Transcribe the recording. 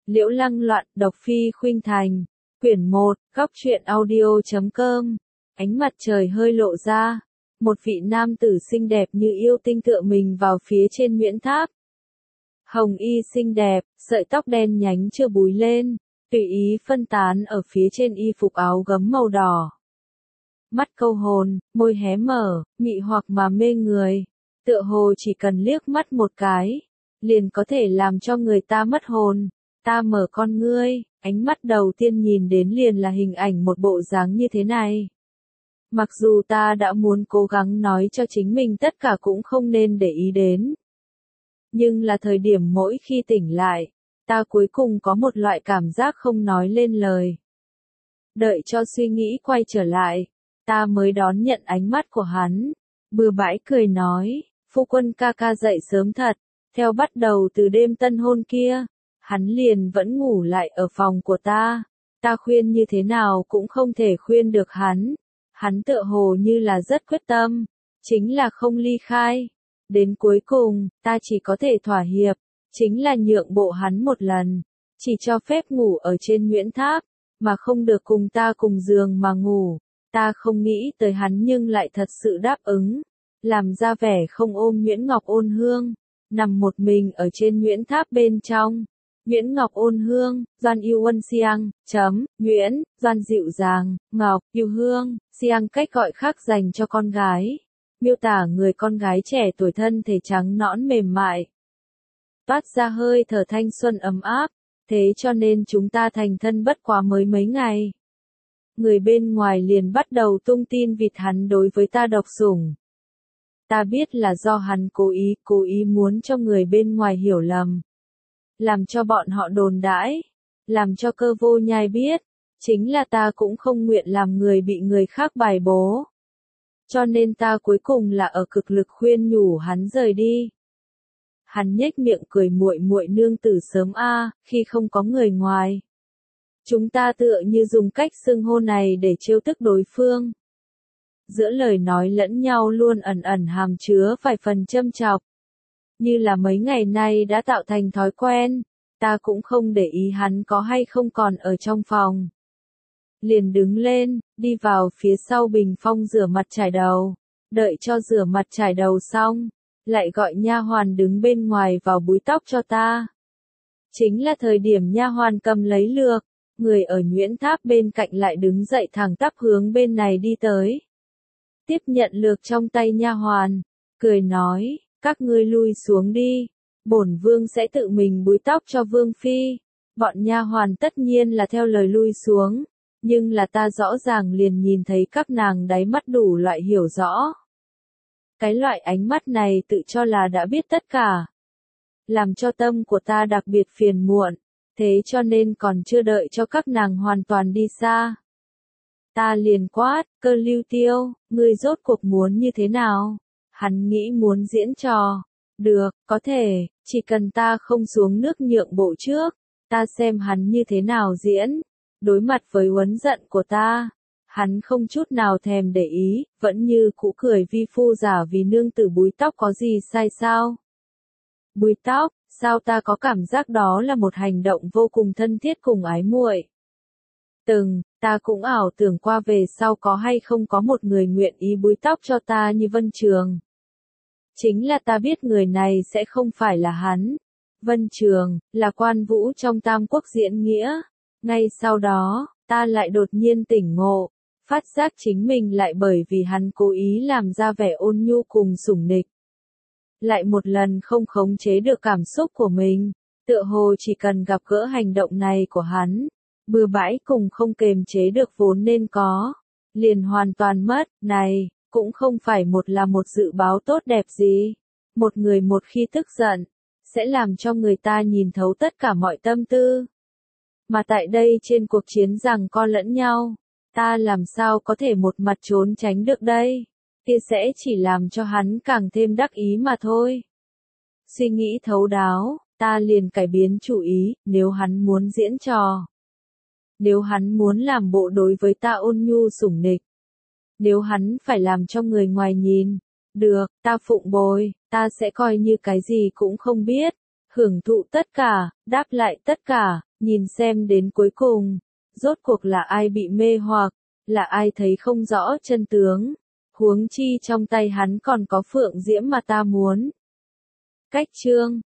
Liễu Lăng Loạn, độc phi khuynh thành. Quyển 1, góc truyện audio.com. Ánh mặt trời hơi lộ ra. Một vị nam tử xinh đẹp như yêu tinh tựa mình vào phía trên Nguyễn Tháp. Hồng y xinh đẹp, sợi tóc đen nhánh chưa búi lên, tùy ý phân tán ở phía trên y phục áo gấm màu đỏ. Mắt câu hồn, môi hé mở, mị hoặc mà mê người. Tựa hồ chỉ cần liếc mắt một cái, liền có thể làm cho người ta mất hồn. Ta mở con ngươi, ánh mắt đầu tiên nhìn đến liền là hình ảnh một bộ dáng như thế này. Mặc dù ta đã muốn cố gắng nói cho chính mình tất cả cũng không nên để ý đến. Nhưng là thời điểm mỗi khi tỉnh lại, ta cuối cùng có một loại cảm giác không nói lên lời. Đợi cho suy nghĩ quay trở lại, ta mới đón nhận ánh mắt của hắn. Bừa bãi cười nói, phu quân ca ca dậy sớm thật, theo bắt đầu từ đêm tân hôn kia, hắn liền vẫn ngủ lại ở phòng của ta. Ta khuyên như thế nào cũng không thể khuyên được hắn. Hắn tựa hồ như là rất quyết tâm, chính là không ly khai. Đến cuối cùng, ta chỉ có thể thỏa hiệp, chính là nhượng bộ hắn một lần, chỉ cho phép ngủ ở trên Nguyễn Tháp, mà không được cùng ta cùng giường mà ngủ. Ta không nghĩ tới hắn nhưng lại thật sự đáp ứng, làm ra vẻ không ôm Nguyễn Ngọc Ôn Hương, nằm một mình ở trên Nguyễn Tháp bên trong. Nguyễn Ngọc Ôn Hương, Doan Yêu Ân Siang, Nguyễn, Doan dịu dàng, Ngọc, Yêu Hương, Siang cách gọi khác dành cho con gái. Miêu tả người con gái trẻ tuổi thân thể trắng nõn mềm mại. Toát ra hơi thở thanh xuân ấm áp, thế cho nên chúng ta thành thân bất quá mới mấy ngày. Người bên ngoài liền bắt đầu tung tin vịt hắn đối với ta độc sủng. Ta biết là do hắn cố ý muốn cho người bên ngoài hiểu lầm. Làm cho bọn họ đồn đãi, làm cho Cơ Vô Nhai biết, chính là ta cũng không nguyện làm người bị người khác bài bố. Cho nên ta cuối cùng là ở cực lực khuyên nhủ hắn rời đi. Hắn nhếch miệng cười muội muội nương tử sớm a, khi không có người ngoài. Chúng ta tựa như dùng cách xưng hô này để trêu tức đối phương. Giữa lời nói lẫn nhau luôn ẩn ẩn hàm chứa vài phần châm chọc. Như là mấy ngày nay đã tạo thành thói quen, ta cũng không để ý hắn có hay không còn ở trong phòng. Liền đứng lên, đi vào phía sau bình phong rửa mặt chải đầu, đợi cho rửa mặt chải đầu xong, lại gọi nha hoàn đứng bên ngoài vào búi tóc cho ta. Chính là thời điểm nha hoàn cầm lấy lược, người ở Nguyễn Tháp bên cạnh lại đứng dậy thẳng tắp hướng bên này đi tới. Tiếp nhận lược trong tay nha hoàn, cười nói, các ngươi lui xuống đi, bổn vương sẽ tự mình búi tóc cho vương phi. Bọn nha hoàn tất nhiên là theo lời lui xuống, nhưng là ta rõ ràng liền nhìn thấy các nàng đáy mắt đủ loại hiểu rõ. Cái loại ánh mắt này tự cho là đã biết tất cả, làm cho tâm của ta đặc biệt phiền muộn, thế cho nên còn chưa đợi cho các nàng hoàn toàn đi xa. Ta liền quát, Cơ Lưu Tiêu, ngươi rốt cuộc muốn như thế nào? Hắn nghĩ muốn diễn trò. Được, có thể, chỉ cần ta không xuống nước nhượng bộ trước, ta xem hắn như thế nào diễn. Đối mặt với uấn giận của ta, hắn không chút nào thèm để ý, vẫn như cũ cười vi phu giả vì nương tử búi tóc có gì sai sao? Búi tóc, sao ta có cảm giác đó là một hành động vô cùng thân thiết cùng ái muội. Ta cũng ảo tưởng qua về sau có hay không có một người nguyện ý búi tóc cho ta như Vân Trường. Chính là ta biết người này sẽ không phải là hắn. Vân Trường, là quan vũ trong Tam Quốc diễn nghĩa. Ngay sau đó, ta lại đột nhiên tỉnh ngộ, phát giác chính mình lại bởi vì hắn cố ý làm ra vẻ ôn nhu cùng sủng nịch. Lại một lần không khống chế được cảm xúc của mình, tựa hồ chỉ cần gặp gỡ hành động này của hắn, bừa bãi cùng không kềm chế được vốn nên có, liền hoàn toàn mất. Này, cũng không phải là một dự báo tốt đẹp gì. Một người một khi tức giận, sẽ làm cho người ta nhìn thấu tất cả mọi tâm tư. Mà tại đây trên cuộc chiến giằng co lẫn nhau, ta làm sao có thể một mặt trốn tránh được đây? Kia sẽ chỉ làm cho hắn càng thêm đắc ý mà thôi. Suy nghĩ thấu đáo, ta liền cải biến chủ ý, nếu hắn muốn diễn trò. Nếu hắn muốn làm bộ đối với ta ôn nhu sủng nịch. Nếu hắn phải làm cho người ngoài nhìn. Được, ta phụng bồi, ta sẽ coi như cái gì cũng không biết. Hưởng thụ tất cả, đáp lại tất cả, Nhìn xem đến cuối cùng, rốt cuộc là ai bị mê hoặc, là ai thấy không rõ chân tướng. Huống chi trong tay hắn còn có phượng diễm mà ta muốn. Cách chương